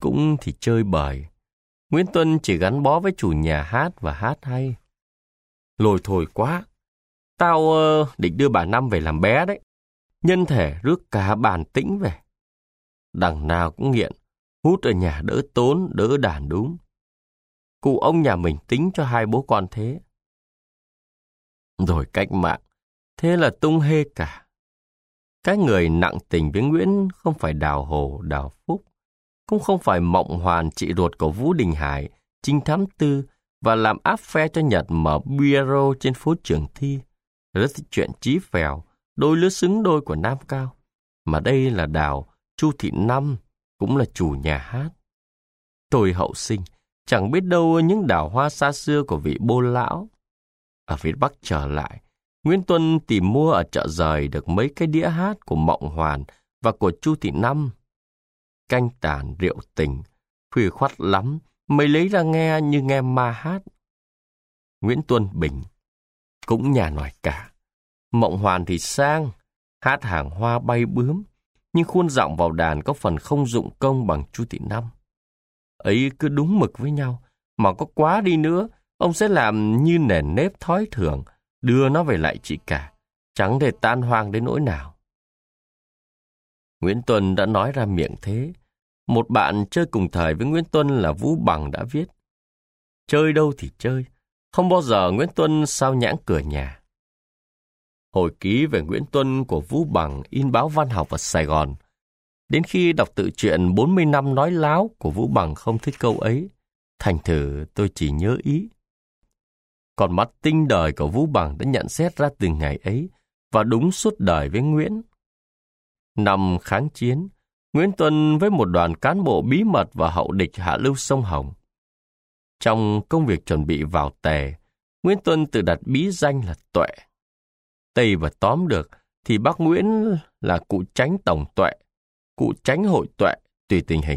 cũng thì chơi bời. Nguyễn Tuân chỉ gắn bó với chủ nhà hát và hát hay. Lôi thôi quá. Tao định đưa bà Năm về làm bé đấy. Nhân thể rước cả bàn tĩnh về. Đằng nào cũng nghiện, hút ở nhà đỡ tốn, đỡ đàn đúng. Cụ ông nhà mình tính cho hai bố con thế. Rồi cách mạng, thế là tung hê cả. Cái người nặng tình với Nguyễn không phải Đào Hồ, Đào Phúc, cũng không phải Mộng Hoàn, chị ruột của Vũ Đình Hải, trinh thám tư và làm áp phe cho Nhật mở bureau trên phố Trường Thi. Rất thích chuyện chí phèo, đôi lứa xứng đôi của Nam Cao. Mà đây là Đào, Chu Thị Năm, cũng là chủ nhà hát. Tôi hậu sinh, chẳng biết đâu những đào hoa xa xưa của vị bô lão. Ở phía Bắc trở lại, Nguyễn Tuân tìm mua ở chợ Giời được mấy cái đĩa hát của Mộng Hoàn và của Chu Thị Năm. Canh tàn rượu tình, khuya khoắt lắm, mới lấy ra nghe như nghe ma hát. Nguyễn Tuân bình, cũng nhà nòi cả. Mộng Hoàn thì sang, hát hàng hoa bay bướm, nhưng khuôn giọng vào đàn có phần không dụng công bằng Chu Thị Năm. Ấy cứ đúng mực với nhau, mà có quá đi nữa, ông sẽ làm như nền nếp thói thường, đưa nó về lại chị cả, chẳng thể tan hoang đến nỗi nào. Nguyễn Tuân đã nói ra miệng thế. Một bạn chơi cùng thời với Nguyễn Tuân là Vũ Bằng đã viết: chơi đâu thì chơi, không bao giờ Nguyễn Tuân sao nhãng cửa nhà. Hồi ký về Nguyễn Tuân của Vũ Bằng in báo Văn học ở Sài Gòn. Đến khi đọc tự truyện 40 năm nói láo của Vũ Bằng không thích câu ấy, thành thử tôi chỉ nhớ ý. Còn mắt tinh đời của Vũ Bằng đã nhận xét ra từ ngày ấy và đúng suốt đời với Nguyễn. Năm kháng chiến, Nguyễn Tuân với một đoàn cán bộ bí mật và hậu địch hạ lưu sông Hồng. Trong công việc chuẩn bị vào Tề, Nguyễn Tuân tự đặt bí danh là Tuệ. Tây và tóm được thì bác Nguyễn là cụ chánh tổng Tuệ, cụ chánh hội Tuệ, tùy tình hình.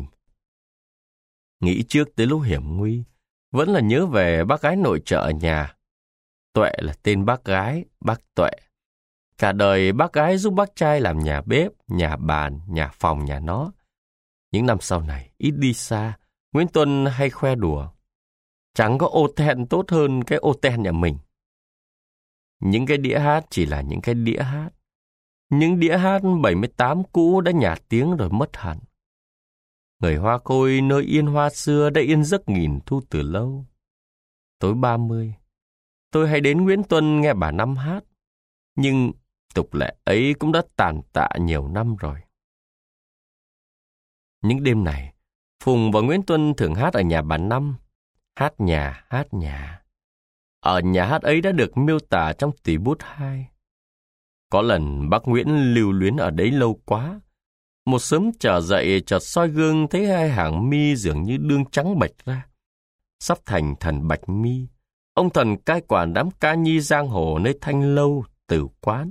Nghĩ trước tới lúc hiểm nguy, vẫn là nhớ về bác gái nội trợ ở nhà. Tuệ là tên bác gái, bác Tuệ. Cả đời bác gái giúp bác trai làm nhà bếp, nhà bàn, nhà phòng nhà nó. Những năm sau này, ít đi xa, Nguyễn Tuân hay khoe đùa: chẳng có ô ten tốt hơn cái ô ten nhà mình. Những cái đĩa hát chỉ là những cái đĩa hát. Những đĩa hát 78 cũ đã nhạt tiếng rồi mất hẳn. Người hoa khôi nơi yên hoa xưa đã yên giấc nghìn thu từ lâu. Tối 30, tôi hay đến Nguyễn Tuân nghe bà Năm hát. Nhưng tục lệ ấy cũng đã tàn tạ nhiều năm rồi. Những đêm này, Phùng và Nguyễn Tuân thường hát ở nhà bà Năm. Hát nhà, hát nhà. Ở nhà hát ấy đã được miêu tả trong Tùy Bút 2. Có lần bác Nguyễn lưu luyến ở đấy lâu quá. Một sớm trở dậy chợt soi gương thấy hai hàng mi dường như đương trắng bệch ra. Sắp thành thần Bạch Mi, ông thần cai quản đám ca nhi giang hồ nơi Thanh Lâu, Tử Quán.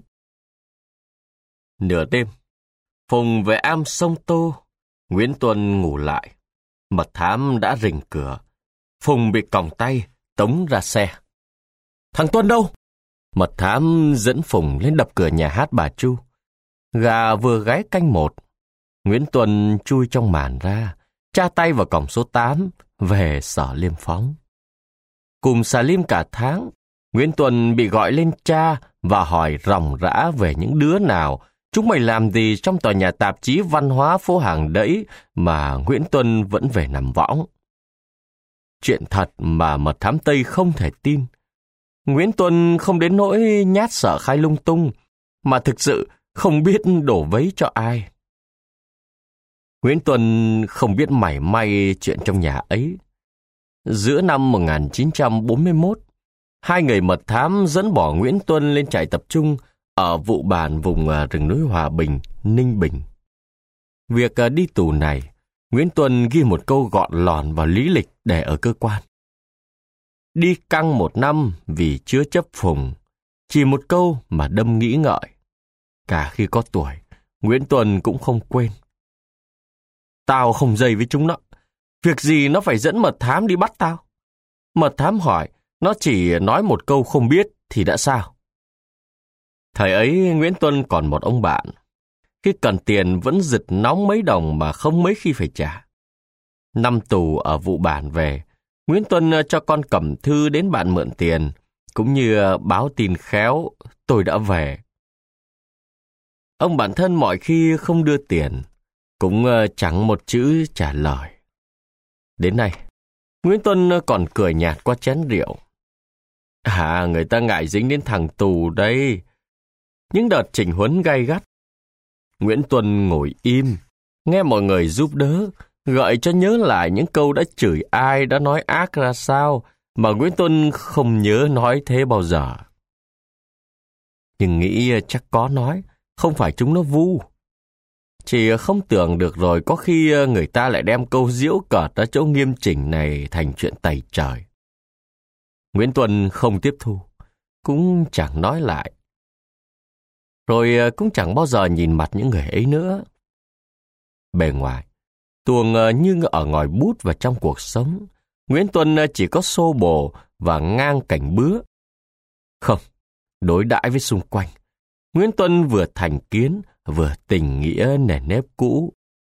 Nửa đêm, Phùng về am sông Tô, Nguyễn Tuân ngủ lại. Mật thám đã rình cửa. Phùng bị còng tay, tống ra xe. Thằng Tuân đâu? Mật thám dẫn Phùng lên đập cửa nhà hát bà Chu. Gà vừa gáy canh 1. Nguyễn Tuân chui trong màn ra, tra tay vào cổng số 8, về Sở Liêm Phóng. Cùng xà lim cả tháng, Nguyễn Tuân bị gọi lên tra và hỏi ròng rã về những đứa nào, chúng mày làm gì trong tòa nhà tạp chí văn hóa phố Hàng Đẫy mà Nguyễn Tuân vẫn về nằm võng. Chuyện thật mà mật thám Tây không thể tin. Nguyễn Tuân không đến nỗi nhát sợ khai lung tung, mà thực sự không biết đổ vấy cho ai. Nguyễn Tuân không biết mảy may chuyện trong nhà ấy. Giữa năm 1941, hai người mật thám dẫn bỏ Nguyễn Tuân lên trại tập trung ở Vụ Bản vùng rừng núi Hòa Bình, Ninh Bình. Việc đi tù này, Nguyễn Tuân ghi một câu gọn lòn vào lý lịch để ở cơ quan. Đi căng 1 năm vì chứa chấp Phùng, chỉ một câu mà đâm nghĩ ngợi. Cả khi có tuổi, Nguyễn Tuân cũng không quên. Tao không dây với chúng nó. Việc gì nó phải dẫn mật thám đi bắt tao? Mật thám hỏi, nó chỉ nói một câu không biết thì đã sao? Thời ấy Nguyễn Tuân còn một ông bạn. Khi cần tiền vẫn giật nóng mấy đồng mà không mấy khi phải trả. Năm tù ở vụ bản về, Nguyễn Tuân cho con cầm thư đến bạn mượn tiền, cũng như báo tin khéo tôi đã về. Ông bạn thân mọi khi không đưa tiền, cũng chẳng một chữ trả lời. Đến nay, Nguyễn Tuân còn cười nhạt qua chén rượu. Người ta ngại dính đến thằng tù đây. Những đợt chỉnh huấn gay gắt, Nguyễn Tuân ngồi im, nghe mọi người giúp đỡ, gợi cho nhớ lại những câu đã chửi ai, đã nói ác ra sao, mà Nguyễn Tuân không nhớ nói thế bao giờ. Nhưng nghĩ chắc có nói, không phải chúng nó vu. Chỉ không tưởng được rồi có khi người ta lại đem câu giễu cợt ở chỗ nghiêm chỉnh này thành chuyện tày trời. Nguyễn Tuân không tiếp thu, cũng chẳng nói lại. Rồi cũng chẳng bao giờ nhìn mặt những người ấy nữa. Bề ngoài, tuồng như ở ngòi bút và trong cuộc sống, Nguyễn Tuân chỉ có xô bồ và ngang cảnh bứa. Không, đối đãi với xung quanh, Nguyễn Tuân vừa thành kiến, vừa tình nghĩa nền nếp cũ.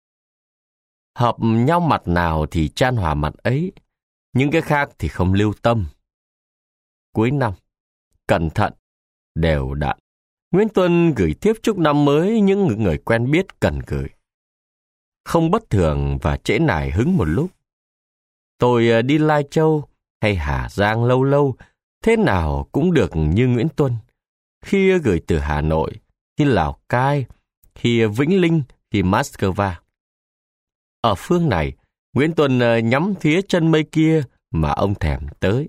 Hợp nhau mặt nào thì chan hòa mặt ấy, những cái khác thì không lưu tâm. Cuối năm, cẩn thận, đều đặn, Nguyễn Tuân gửi thiếp chúc năm mới những người quen biết cần gửi. Không bất thường và trễ nải hứng một lúc. Tôi đi Lai Châu hay Hà Giang lâu lâu, thế nào cũng được như Nguyễn Tuân. Khi gửi từ Hà Nội, khi Lào Cai, khi Vĩnh Linh, khi Moscow. Ở phương này, Nguyễn Tuân nhắm phía chân mây kia mà ông thèm tới.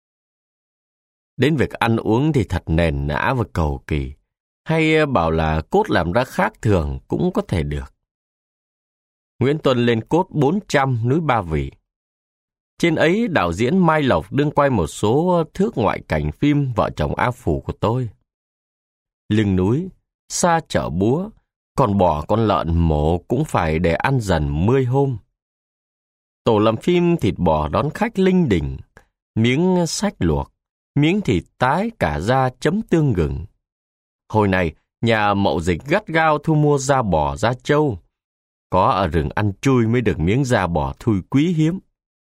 Đến việc ăn uống thì thật nền nã và cầu kỳ, hay bảo là cốt làm ra khác thường cũng có thể được. Nguyễn Tuân lên cốt 400 núi Ba Vì. Trên ấy đạo diễn Mai Lộc đương quay một số thước ngoại cảnh phim Vợ chồng A Phủ của tôi. Lưng núi, xa chợ búa, còn bò con lợn mổ cũng phải để ăn dần 10 hôm. Tổ làm phim thịt bò đón khách linh đình, miếng sách luộc, miếng thịt tái cả da chấm tương gừng. Hồi này, nhà mậu dịch gắt gao thu mua da bò, da trâu. Có ở rừng ăn chui mới được miếng da bò thui quý hiếm.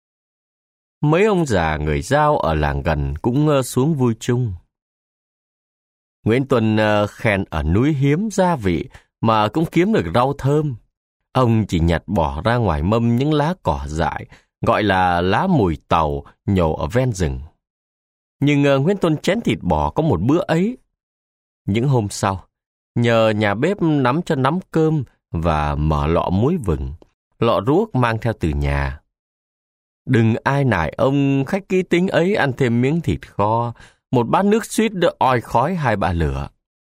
Mấy ông già người Dao ở làng gần cũng xuống vui chung. Nguyễn Tuân khen ở núi hiếm gia vị mà cũng kiếm được rau thơm. Ông chỉ nhặt bỏ ra ngoài mâm những lá cỏ dại, gọi là lá mùi tàu, nhổ ở ven rừng. Nhưng Nguyễn Tuân chén thịt bò có một bữa ấy. Những hôm sau, nhờ nhà bếp nắm cho nắm cơm và mở lọ muối vừng, lọ ruốc mang theo từ nhà. Đừng ai nài ông khách kỹ tính ấy ăn thêm miếng thịt kho, một bát nước suýt đỡ oi khói 2-3 lửa.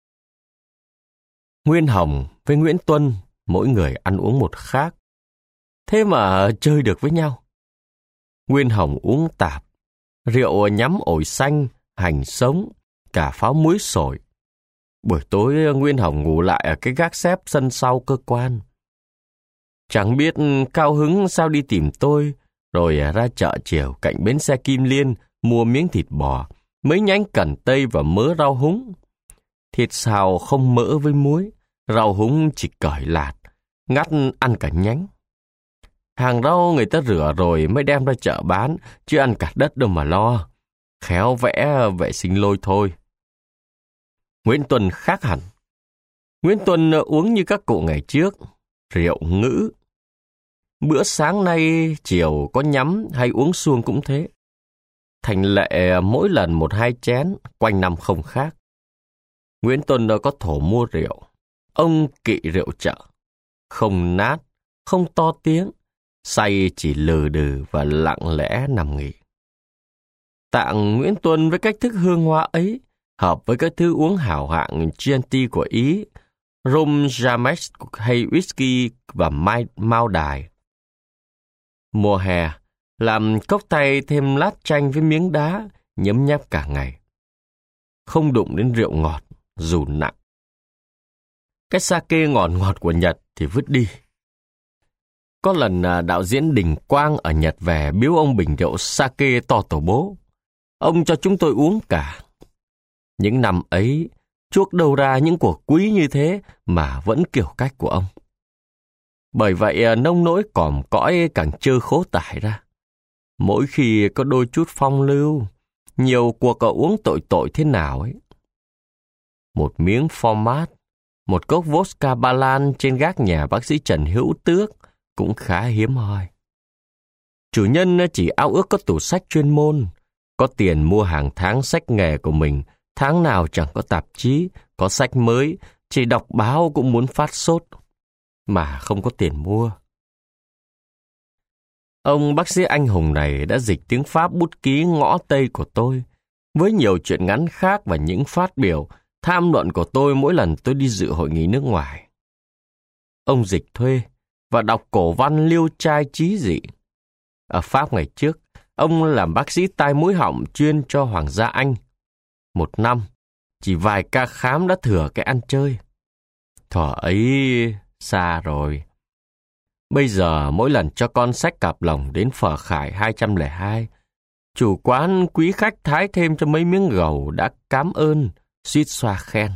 Nguyên Hồng với Nguyễn Tuân, mỗi người ăn uống một khác. Thế mà chơi được với nhau. Nguyên Hồng uống tạp, rượu nhắm ổi xanh, hành sống, cả pháo muối sổi. Buổi tối Nguyên Hồng ngủ lại ở cái gác xép sân sau cơ quan. Chẳng biết cao hứng sao đi tìm tôi, rồi ra chợ chiều cạnh bến xe Kim Liên mua miếng thịt bò, mấy nhánh cần tây và mớ rau húng. Thịt xào không mỡ với muối, rau húng chỉ cởi lạt, ngắt ăn cả nhánh. Hàng rau người ta rửa rồi mới đem ra chợ bán, chứ ăn cả đất đâu mà lo. Khéo vẽ vệ sinh lôi thôi. Nguyễn Tuân khác hẳn. Nguyễn Tuân uống như các cụ ngày trước, rượu ngữ. Bữa sáng nay chiều có nhắm hay uống suông cũng thế. Thành lệ mỗi lần 1-2 chén, quanh năm không khác. Nguyễn Tuân có thổ mua rượu. Ông kỵ rượu chợ. Không nát, không to tiếng, say chỉ lừ đừ và lặng lẽ nằm nghỉ. Tạng Nguyễn Tuân với cách thức hương hoa ấy, hợp với các thứ uống hảo hạng Chianti của Ý, rum Jamex hay whisky và Mao Đài. Mùa hè, làm cốc tay thêm lát chanh với miếng đá, nhấm nháp cả ngày. Không đụng đến rượu ngọt, dù nặng. Cái sake ngọt của Nhật thì vứt đi. Có lần đạo diễn Đình Quang ở Nhật về biếu ông bình rượu sake to tổ bố. Ông cho chúng tôi uống cả. Những năm ấy, chuốc đâu ra những của quý như thế mà vẫn kiểu cách của ông. Bởi vậy nông nỗi còm cõi càng trơ khố tải ra. Mỗi khi có đôi chút phong lưu, nhiều cuộc uống tội tội thế nào ấy. Một miếng format, một cốc vodka Ba Lan trên gác nhà bác sĩ Trần Hữu Tước cũng khá hiếm hoi. Chủ nhân chỉ ao ước có tủ sách chuyên môn, có tiền mua hàng tháng sách nghề của mình, tháng nào chẳng có tạp chí, có sách mới, chỉ đọc báo cũng muốn phát sốt, mà không có tiền mua. Ông bác sĩ anh hùng này đã dịch tiếng Pháp bút ký Ngõ Tây của tôi, với nhiều truyện ngắn khác và những phát biểu, tham luận của tôi mỗi lần tôi đi dự hội nghị nước ngoài. Ông dịch thuê và đọc cổ văn liêu trai trí dị. Ở Pháp ngày trước, ông làm bác sĩ tai mũi họng chuyên cho Hoàng gia Anh. Một năm, chỉ vài ca khám đã thừa cái ăn chơi. Thuở ấy xa rồi. Bây giờ mỗi lần cho con xách cặp lồng đến Phở Khải 202, chủ quán quý khách thái thêm cho mấy miếng gầu đã cám ơn, suýt xoa khen.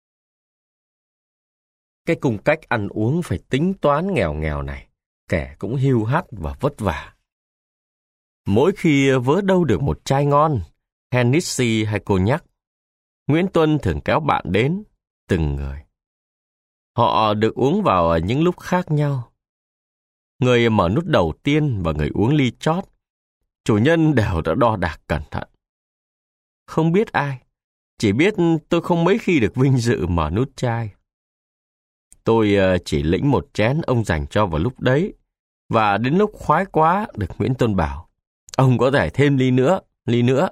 Cái cung cách ăn uống phải tính toán nghèo nghèo này, kẻ cũng hiu hắt và vất vả. Mỗi khi vớ đâu được một chai ngon, Hennessy hay cognac, Nguyễn Tuân thường kéo bạn đến, từng người. Họ được uống vào những lúc khác nhau. Người mở nút đầu tiên và người uống ly chót, chủ nhân đều đã đo đạc cẩn thận. Không biết ai, chỉ biết tôi không mấy khi được vinh dự mở nút chai. Tôi chỉ lĩnh một chén ông dành cho vào lúc đấy, và đến lúc khoái quá được Nguyễn Tuân bảo, ông có thể thêm ly nữa.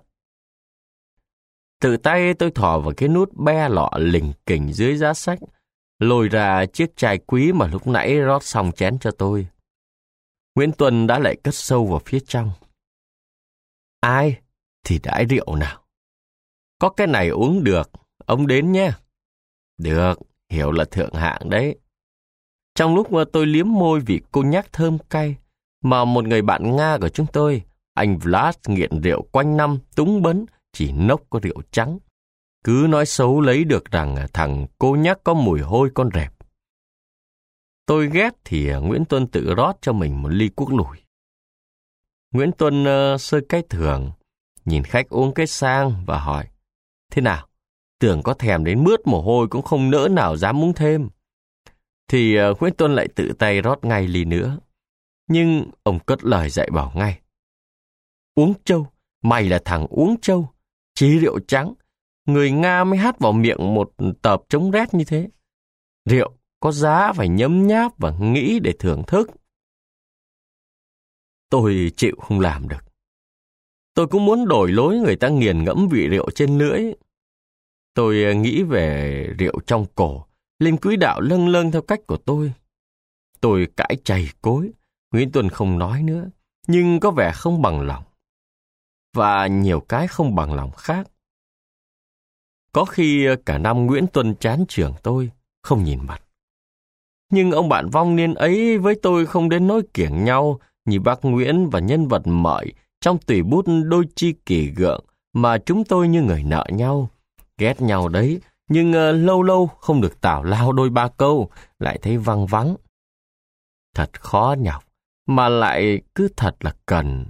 Tự tay tôi thò vào cái nút be lọ lình kình dưới giá sách, lôi ra chiếc chai quý mà lúc nãy rót xong chén cho tôi. Nguyễn Tuân đã lại cất sâu vào phía trong. Ai thì đãi rượu nào. Có cái này uống được, ông đến nhé. Được, hiểu là thượng hạng đấy. Trong lúc mà tôi liếm môi vị cognac thơm cay, mà một người bạn Nga của chúng tôi, anh Vlad nghiện rượu quanh năm, túng bấn, chỉ nốc có rượu trắng. Cứ nói xấu lấy được rằng thằng cognac có mùi hôi con rệp. Tôi ghét thì Nguyễn Tuân tự rót cho mình một ly cuốc lùi. Nguyễn Tuân sơi cái thường, nhìn khách uống cái sang và hỏi, thế nào, tưởng có thèm đến mướt mồ hôi cũng không nỡ nào dám uống thêm. Thì Nguyễn Tuân lại tự tay rót ngay ly nữa. Nhưng ông cất lời dạy bảo ngay. Uống trâu, mày là thằng uống trâu, chỉ rượu trắng. Người Nga mới hắt vào miệng một tợp chống rét như thế. Rượu có giá phải nhấm nháp và nghĩ để thưởng thức. Tôi chịu không làm được. Tôi cũng muốn đổi lối người ta nghiền ngẫm vị rượu trên lưỡi. Tôi nghĩ về rượu trong cổ, lên quỹ đạo lâng lâng theo cách của tôi. Tôi cãi chày cối, Nguyễn Tuân không nói nữa, nhưng có vẻ không bằng lòng. Và nhiều cái không bằng lòng khác. Có khi cả năm Nguyễn Tuân chán chường tôi, không nhìn mặt. Nhưng ông bạn vong niên ấy với tôi không đến nỗi kiểng nhau như bác Nguyễn và nhân vật Mợi trong tùy bút đôi chi kỳ gượng mà chúng tôi như người nợ nhau. Ghét nhau đấy, nhưng lâu lâu không được tào lao đôi ba câu, lại thấy văng vắng. Thật khó nhọc, mà lại cứ thật là cần.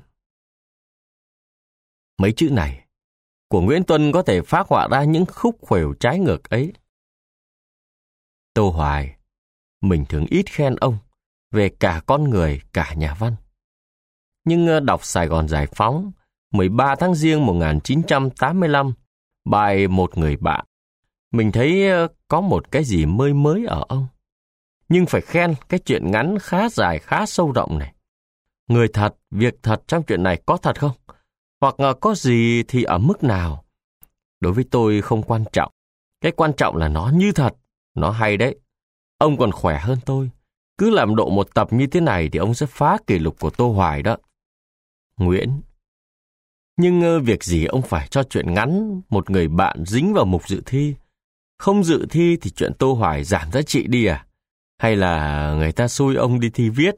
Mấy chữ này của Nguyễn Tuân có thể phác họa ra những khúc khuỷu trái ngược ấy. Tô Hoài, mình thường ít khen ông về cả con người, cả nhà văn. Nhưng đọc Sài Gòn Giải Phóng, 13 tháng Giêng 1985, bài Một Người Bạn, mình thấy có một cái gì mới mới ở ông. Nhưng phải khen cái chuyện ngắn khá dài, khá sâu rộng này. Người thật, việc thật trong chuyện này có thật không? Hoặc có gì thì ở mức nào? Đối với tôi không quan trọng. Cái quan trọng là nó như thật, nó hay đấy. Ông còn khỏe hơn tôi. Cứ làm độ một tập như thế này thì ông sẽ phá kỷ lục của Tô Hoài đó. Nguyễn. Nhưng việc gì ông phải cho chuyện ngắn Một Người Bạn dính vào mục dự thi? Không dự thi thì chuyện Tô Hoài giảm giá trị đi à? Hay là người ta xui ông đi thi viết?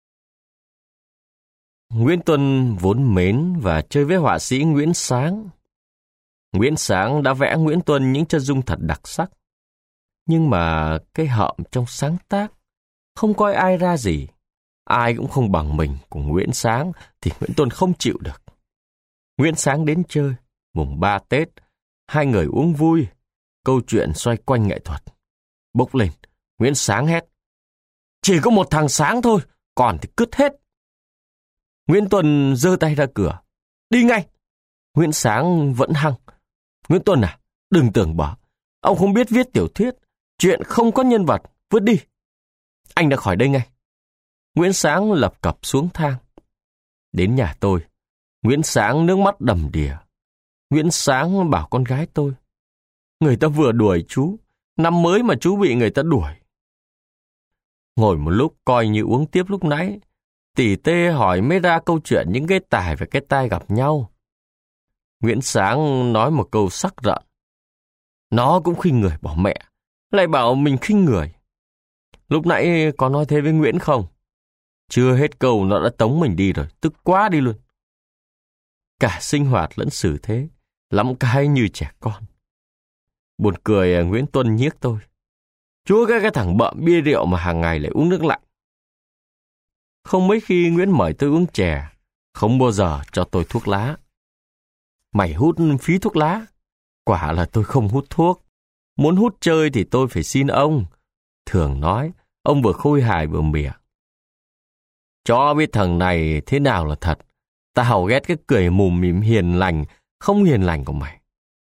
Nguyễn Tuân vốn mến và chơi với họa sĩ Nguyễn Sáng. Nguyễn Sáng đã vẽ Nguyễn Tuân những chân dung thật đặc sắc. Nhưng mà cái hợm trong sáng tác không coi ai ra gì. Ai cũng không bằng mình của Nguyễn Sáng thì Nguyễn Tuân không chịu được. Nguyễn Sáng đến chơi, mùng 3 Tết, hai người uống vui, câu chuyện xoay quanh nghệ thuật. Bốc lên, Nguyễn Sáng hét: "Chỉ có một thằng Sáng thôi, còn thì cứt hết." Nguyễn Tuân giơ tay ra cửa: "Đi ngay!" Nguyễn Sáng vẫn hăng: "Nguyễn Tuân à, đừng tưởng bở. Ông không biết viết tiểu thuyết, chuyện không có nhân vật, vứt đi. Anh đã khỏi đây ngay." Nguyễn Sáng lập cập xuống thang. Đến nhà tôi, Nguyễn Sáng nước mắt đầm đìa. Nguyễn Sáng bảo con gái tôi: "Người ta vừa đuổi chú, năm mới mà chú bị người ta đuổi." Ngồi một lúc coi như uống tiếp lúc nãy, tỉ tê hỏi mới ra câu chuyện những cái tài và cái tai gặp nhau. Nguyễn Sáng nói một câu sắc rợn: "Nó cũng khinh người bỏ mẹ, lại bảo mình khinh người. Lúc nãy có nói thế với Nguyễn không? Chưa hết câu nó đã tống mình đi rồi, tức quá đi luôn." Cả sinh hoạt lẫn xử thế, lắm cái như trẻ con. Buồn cười, Nguyễn Tuân nhiếc tôi: "Chúa cái thằng bợm bia rượu mà hàng ngày lại uống nước lạnh." Không mấy khi Nguyễn mời tôi uống chè, không bao giờ cho tôi thuốc lá. "Mày hút phí thuốc lá." Quả là tôi không hút thuốc. Muốn hút chơi thì tôi phải xin ông. Thường nói, ông vừa khôi hài vừa mỉa: "Cho biết thằng này thế nào là thật. Tao ghét cái cười mùm mỉm hiền lành, không hiền lành của mày."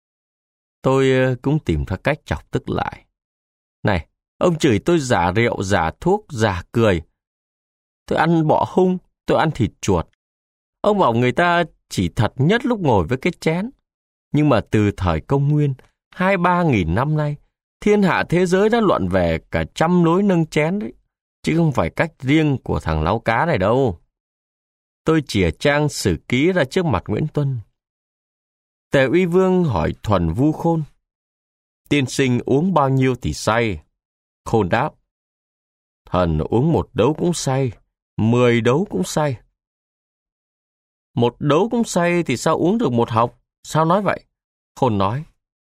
Tôi cũng tìm ra cách chọc tức lại: "Này, ông chửi tôi giả rượu, giả thuốc, giả cười. Tôi ăn bọ hung, tôi ăn thịt chuột. Ông bảo người ta chỉ thật nhất lúc ngồi với cái chén. Nhưng mà từ thời công nguyên, 2-3 nghìn năm nay, thiên hạ thế giới đã luận về cả trăm lối nâng chén đấy, chứ không phải cách riêng của thằng láu cá này đâu." Tôi chìa trang sử ký ra trước mặt Nguyễn Tuân. Tề Uy Vương hỏi Thuần Vu Khôn: "Tiên sinh uống bao nhiêu thì say?" Khôn đáp: "Thần uống 1 đấu cũng say, 10 đấu cũng say." "1 đấu cũng say thì sao uống được 1 hộc? Sao nói vậy?" Khôn nói: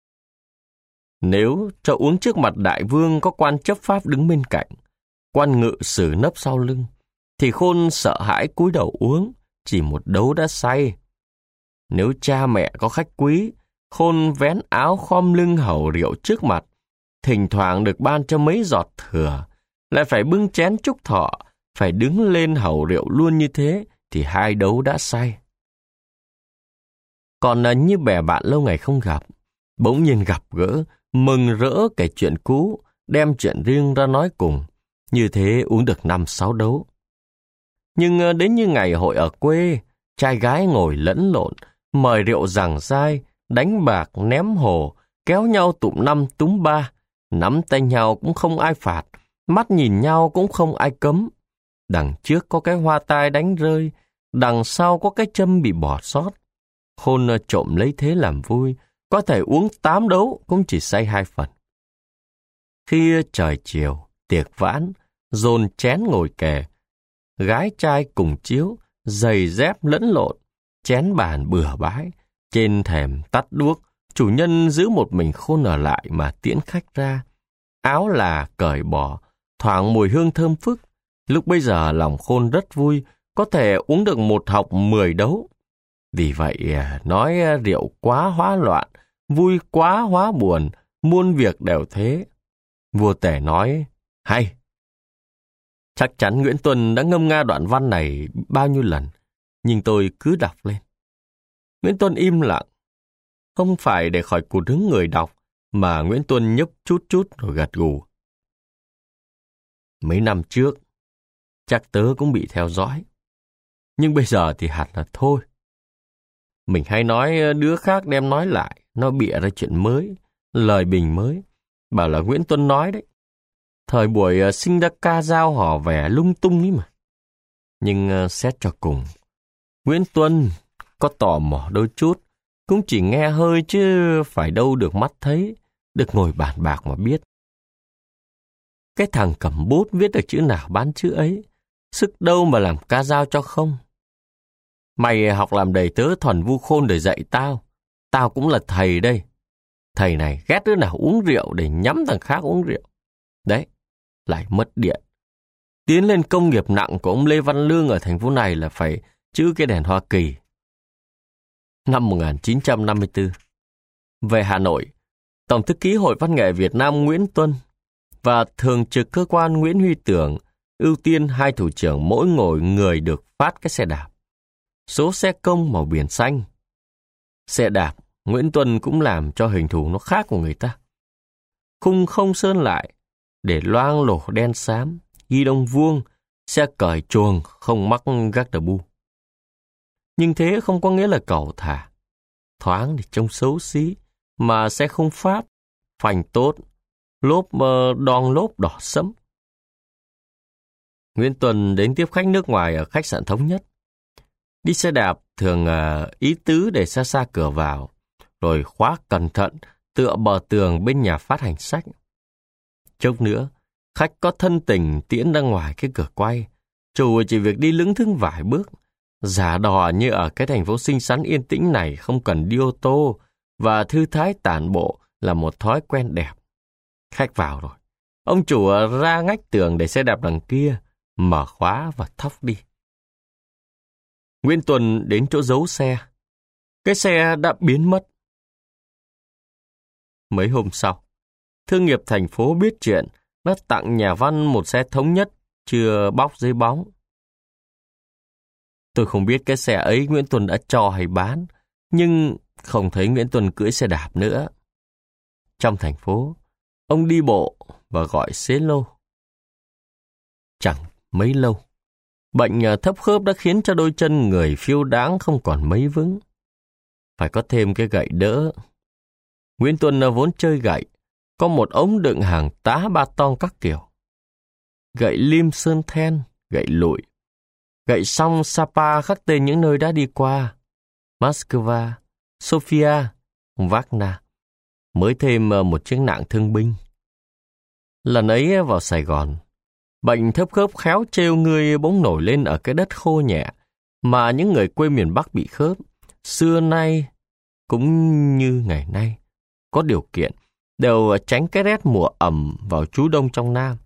"Nếu cho uống trước mặt đại vương có quan chấp pháp đứng bên cạnh, quan ngự sử nấp sau lưng, thì Khôn sợ hãi cúi đầu uống, chỉ 1 đấu đã say. Nếu cha mẹ có khách quý, Khôn vén áo khom lưng hầu rượu trước mặt, thỉnh thoảng được ban cho mấy giọt thừa, lại phải bưng chén chúc thọ, phải đứng lên hầu rượu luôn như thế, thì 2 đấu đã say." Còn như bè bạn lâu ngày không gặp, bỗng nhiên gặp gỡ, mừng rỡ kể chuyện cũ, đem chuyện riêng ra nói cùng, như thế uống được 5-6 đấu. Nhưng đến như ngày hội ở quê, trai gái ngồi lẫn lộn, mời rượu giằng dai, đánh bạc, ném hồ, kéo nhau tụm 5 túm 3, nắm tay nhau cũng không ai phạt, mắt nhìn nhau cũng không ai cấm. Đằng trước có cái hoa tai đánh rơi, đằng sau có cái châm bị bỏ sót. Khôn trộm lấy thế làm vui, có thể uống 8 đấu cũng chỉ say 2 phần. Khi trời chiều, tiệc vãn, dồn chén ngồi kề, gái trai cùng chiếu, giày dép lẫn lộn, chén bàn bừa bãi, trên thềm tắt đuốc, chủ nhân giữ một mình Khôn ở lại mà tiễn khách ra. Áo là cởi bỏ, thoảng mùi hương thơm phức. Lúc bây giờ lòng Khôn rất vui, có thể uống được 1 hộc 10 đấu. Vì vậy, nói rượu quá hóa loạn, vui quá hóa buồn, muôn việc đều thế. Vua Tề nói: "Hay!" Chắc chắn Nguyễn Tuân đã ngâm nga đoạn văn này bao nhiêu lần, nhưng tôi cứ đọc lên. Nguyễn Tuân im lặng, không phải để khỏi cụt hứng người đọc, mà Nguyễn Tuân nhấp chút chút rồi gật gù. "Mấy năm trước, chắc tớ cũng bị theo dõi, nhưng bây giờ thì hẳn là thôi. Mình hay nói đứa khác đem nói lại, nó bịa ra chuyện mới, lời bình mới, bảo là Nguyễn Tuân nói đấy. Thời buổi sinh ra ca dao hò vẻ lung tung ấy mà. Nhưng xét cho cùng, Nguyễn Tuân có tò mò đôi chút, cũng chỉ nghe hơi chứ phải đâu được mắt thấy, được ngồi bàn bạc mà biết. Cái thằng cầm bút viết được chữ nào bán chữ ấy, sức đâu mà làm ca dao cho không. Mày học làm đầy tớ Thuần Vu Khôn để dạy tao, tao cũng là thầy đây. Thầy này ghét đứa nào uống rượu để nhắm thằng khác uống rượu. Đấy, lại mất điện. Tiến lên công nghiệp nặng của ông Lê Văn Lương ở thành phố này là phải chữ cái đèn Hoa Kỳ. Năm 1954, về Hà Nội, Tổng thư ký Hội Văn nghệ Việt Nam Nguyễn Tuân và Thường trực cơ quan Nguyễn Huy Tưởng ưu tiên hai thủ trưởng mỗi người được phát cái xe đạp. Số xe công màu biển xanh. Xe đạp, Nguyễn Tuân cũng làm cho hình thù nó khác của người ta. Khung không sơn lại, để loang lổ đen xám, ghi đông vuông, xe cởi chuồng không mắc gác đờ bu. Nhưng thế không có nghĩa là cẩu thả. Thoáng thì trông xấu xí, mà xe không Pháp, phanh tốt, lốp đòn lốp đỏ sẫm. Nguyễn Tuân đến tiếp khách nước ngoài ở khách sạn Thống Nhất. Đi xe đạp thường ý tứ để xa xa cửa vào, rồi khóa cẩn thận tựa bờ tường bên nhà phát hành sách. Chốc nữa, khách có thân tình tiễn ra ngoài cái cửa quay, chủ chỉ việc đi lững thững vài bước, giả đò như ở cái thành phố xinh xắn yên tĩnh này không cần đi ô tô, và thư thái tản bộ là một thói quen đẹp. Khách vào rồi, ông chủ ra ngách tường để xe đạp đằng kia, mở khóa và thóc đi. Nguyễn Tuân đến chỗ giấu xe. Cái xe đã biến mất. Mấy hôm sau, thương nghiệp thành phố biết chuyện đã tặng nhà văn một xe Thống Nhất chưa bóc giấy bóng. Tôi không biết cái xe ấy Nguyễn Tuân đã cho hay bán, nhưng không thấy Nguyễn Tuân cưỡi xe đạp nữa. Trong thành phố, ông đi bộ và gọi xế lô. Chẳng mấy lâu, bệnh thấp khớp đã khiến cho đôi chân người phiêu đãng không còn mấy vững. Phải có thêm cái gậy đỡ. Nguyễn Tuân vốn chơi gậy, có một ống đựng hàng tá ba tong các kiểu. Gậy lim sơn then, gậy lụi. Gậy song Sapa khắc tên những nơi đã đi qua. Moscow, Sofia, Varna. Mới thêm một chiếc nạng thương binh. Lần ấy vào Sài Gòn, bệnh thấp khớp khéo trêu người bỗng nổi lên ở cái đất khô nhẹ mà những người quê miền Bắc bị khớp, xưa nay cũng như ngày nay, có điều kiện, đều tránh cái rét mùa ẩm vào trú đông trong Nam.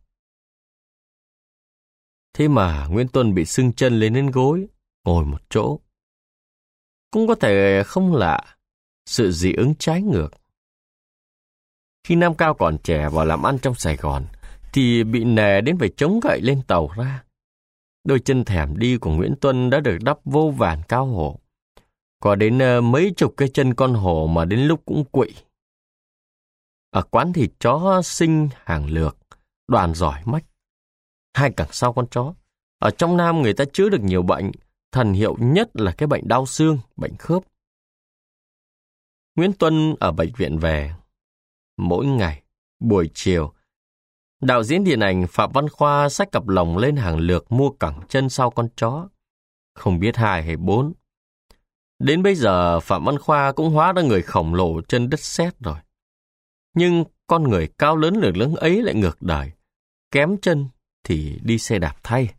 Thế mà Nguyễn Tuân bị sưng chân lên đến gối, ngồi một chỗ. Cũng có thể không lạ, sự dị ứng trái ngược. Khi Nam Cao còn trẻ vào làm ăn trong Sài Gòn, thì bị nề đến phải chống gậy lên tàu ra. Đôi chân thèm đi của Nguyễn Tuân đã được đắp vô vàn cao hổ. Có đến mấy chục cái chân con hổ mà đến lúc cũng quỵ. Ở quán thịt chó Sinh hàng lược, Đoàn giỏi mách. Hai cẳng sau con chó. Ở trong Nam người ta chữa được nhiều bệnh, thần hiệu nhất là cái bệnh đau xương, bệnh khớp. Nguyễn Tuân ở bệnh viện về. Mỗi ngày, buổi chiều, đạo diễn điện ảnh Phạm Văn Khoa xách cặp lồng lên hàng lược mua cẳng chân sau con chó. Không biết 2 hay 4. Đến bây giờ Phạm Văn Khoa cũng hóa ra người khổng lồ chân đất sét rồi. Nhưng con người cao lớn lực lưỡng ấy lại ngược đời. Kém chân thì đi xe đạp thay.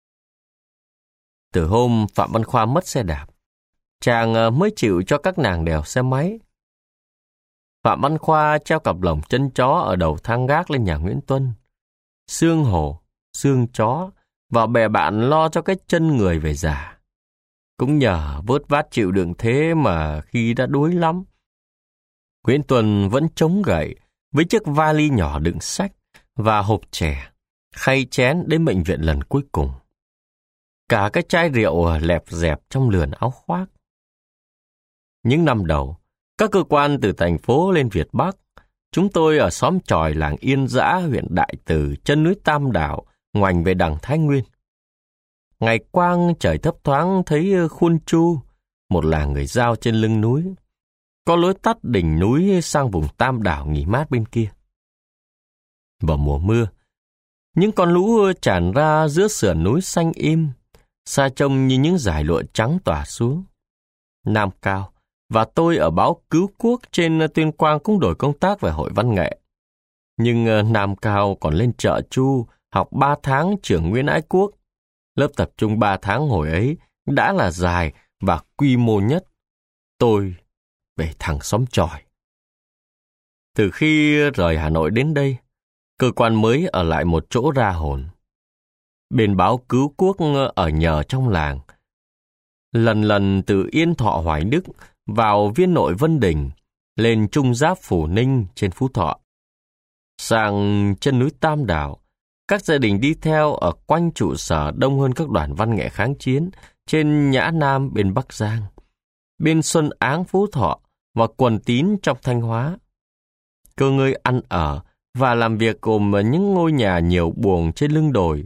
Từ hôm Phạm Văn Khoa mất xe đạp, chàng mới chịu cho các nàng đèo xe máy. Phạm Văn Khoa treo cặp lồng chân chó ở đầu thang gác lên nhà Nguyễn Tuân. Xương hổ, xương chó và bè bạn lo cho cái chân người về già. Cũng nhờ vớt vát chịu đựng thế mà khi đã đuối lắm, Nguyễn Tuân vẫn chống gậy với chiếc vali nhỏ đựng sách và hộp chè, khay chén đến bệnh viện lần cuối cùng. Cả cái chai rượu lẹp dẹp trong lườn áo khoác. Những năm đầu, các cơ quan từ thành phố lên Việt Bắc, chúng tôi ở xóm Chòi làng Yên Dã, huyện Đại Từ, chân núi Tam Đảo, ngoảnh về đằng Thái Nguyên. Ngày quang trời thấp thoáng thấy Khuôn Chu, một làng người Dao trên lưng núi. Có lối tắt đỉnh núi sang vùng Tam Đảo nghỉ mát bên kia. Vào mùa mưa, những con lũ tràn ra giữa sườn núi xanh im, xa trông như những dải lụa trắng tỏa xuống. Nam Cao và tôi ở báo Cứu Quốc trên Tuyên Quang cũng đổi công tác về Hội Văn nghệ. Nhưng Nam Cao còn lên Chợ Chu học 3 tháng trưởng Nguyễn Ái Quốc. Lớp tập trung 3 tháng hồi ấy đã là dài và quy mô nhất. Tôi về thẳng xóm Chòi. Từ khi rời Hà Nội đến đây, cơ quan mới ở lại một chỗ ra hồn. bên báo cứu quốc ở nhờ trong làng. Lần lần từ Yên Thọ Hoài Đức vào Viên Nội Vân Đình, lên Trung Giáp Phù Ninh trên Phú Thọ. Sang chân núi Tam Đảo, các gia đình đi theo ở quanh trụ sở đông hơn các đoàn văn nghệ kháng chiến trên Nhã Nam bên Bắc Giang, bên Xuân Áng Phú Thọ và Quần Tín trong Thanh Hóa. Cơ ngơi ăn ở và làm việc gồm những ngôi nhà nhiều buồng trên lưng đồi.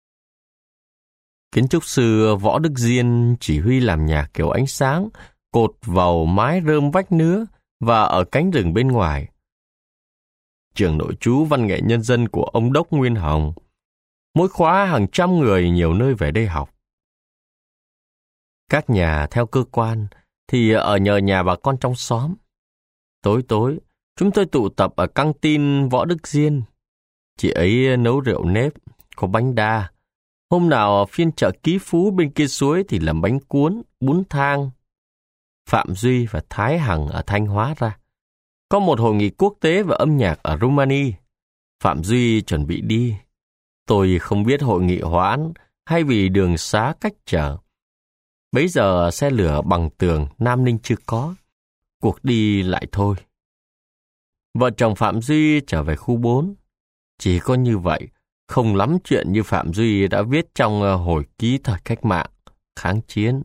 Kiến trúc sư Võ Đức Diên chỉ huy làm nhà kiểu ánh sáng, cột vào mái rơm vách nứa và ở cánh rừng bên ngoài. Trường nội trú văn nghệ nhân dân của ông Đốc Nguyên Hồng. Mỗi khóa hàng trăm người nhiều nơi về đây học. Các nhà theo cơ quan thì ở nhờ nhà bà con trong xóm. Tối tối, chúng tôi tụ tập ở căng tin Võ Đức Diên. Chị ấy nấu rượu nếp, có bánh đa. Hôm nào phiên chợ Ký Phú bên kia suối thì làm bánh cuốn, bún thang. Phạm Duy và Thái Hằng ở Thanh Hóa ra. Có một hội nghị quốc tế về âm nhạc ở Rumani. Phạm Duy chuẩn bị đi. Tôi không biết hội nghị hoãn hay vì đường xá cách trở. Bấy giờ xe lửa bằng tường Nam Ninh chưa có. Cuộc đi lại thôi. Vợ chồng Phạm Duy trở về khu 4. Chỉ có như vậy, không lắm chuyện như Phạm Duy đã viết trong hồi ký thời cách mạng, kháng chiến.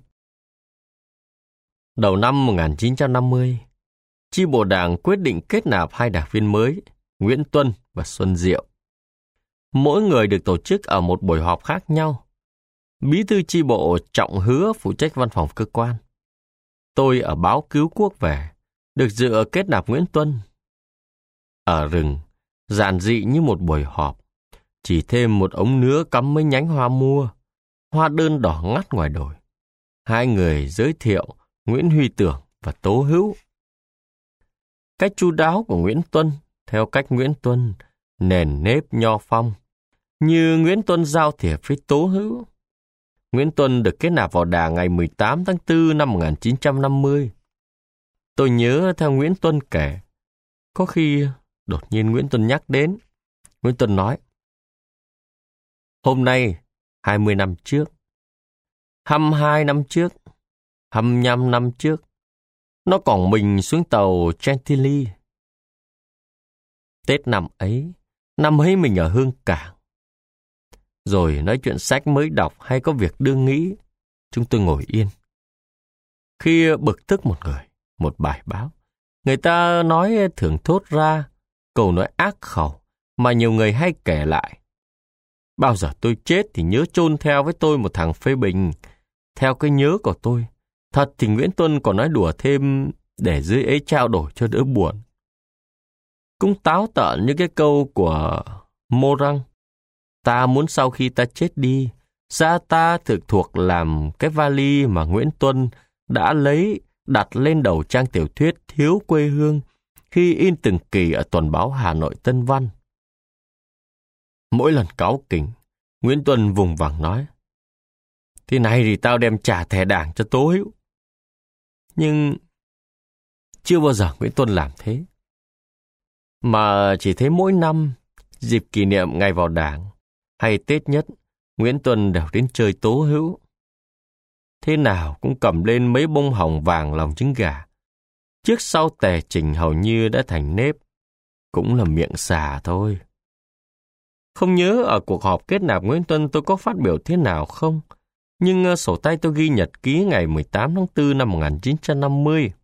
Đầu năm 1950, chi bộ đảng quyết định kết nạp 2 đảng viên mới, Nguyễn Tuân và Xuân Diệu. Mỗi người được tổ chức ở một buổi họp khác nhau. Bí thư chi bộ Trọng Hứa phụ trách văn phòng cơ quan. Tôi ở báo Cứu Quốc về, được dự kết nạp Nguyễn Tuân. Ở rừng, giản dị như một buổi họp, chỉ thêm một ống nứa cắm mấy nhánh hoa mua, hoa đơn đỏ ngắt ngoài đồi. 2 người giới thiệu Nguyễn Huy Tưởng và Tố Hữu. Cách chu đáo của Nguyễn Tuân, theo cách Nguyễn Tuân, nền nếp nho phong, như Nguyễn Tuân giao thiệp với Tố Hữu. Nguyễn Tuân được kết nạp vào đảng ngày 18 tháng 4 năm 1950. Tôi nhớ theo Nguyễn Tuân kể, có khi đột nhiên Nguyễn Tuân nhắc đến. Nguyễn Tuân nói, hôm nay, 20 năm trước, 22 năm trước, 25 năm trước, nó còn mình xuống tàu Chantilly. Tết năm ấy mình ở Hương Cảng. Rồi nói chuyện sách mới đọc hay có việc đương nghĩ, chúng tôi ngồi yên. Khi bực tức một người, một bài báo, người ta nói thường thốt ra câu nói ác khẩu mà nhiều người hay kể lại. Bao giờ tôi chết thì nhớ chôn theo với tôi một thằng phê bình. Theo cái nhớ của tôi, thật thì Nguyễn Tuân còn nói đùa thêm để dưới ấy trao đổi cho đỡ buồn. Cũng táo tợn như cái câu của Morang. Ta muốn sau khi ta chết đi, gia ta thực thuộc làm cái vali mà Nguyễn Tuân đã lấy đặt lên đầu trang tiểu thuyết Thiếu quê hương khi in từng kỳ ở tuần báo Hà Nội Tân Văn. Mỗi lần cáu kỉnh, Nguyễn Tuân vùng vằng nói, thế này thì tao đem trả thẻ đảng cho Tố Hữu. Nhưng chưa bao giờ Nguyễn Tuân làm thế. Mà chỉ thấy mỗi năm, dịp kỷ niệm ngày vào đảng hay Tết nhất, Nguyễn Tuân đều đến chơi Tố Hữu. Thế nào cũng cầm lên mấy bông hồng vàng lòng trứng gà. Trước sau tề chỉnh hầu như đã thành nếp. Cũng là miệng xà thôi. Không nhớ ở cuộc họp kết nạp Nguyễn Tuân tôi có phát biểu thế nào không, nhưng sổ tay tôi ghi nhật ký ngày 18 tháng 4 năm 1950.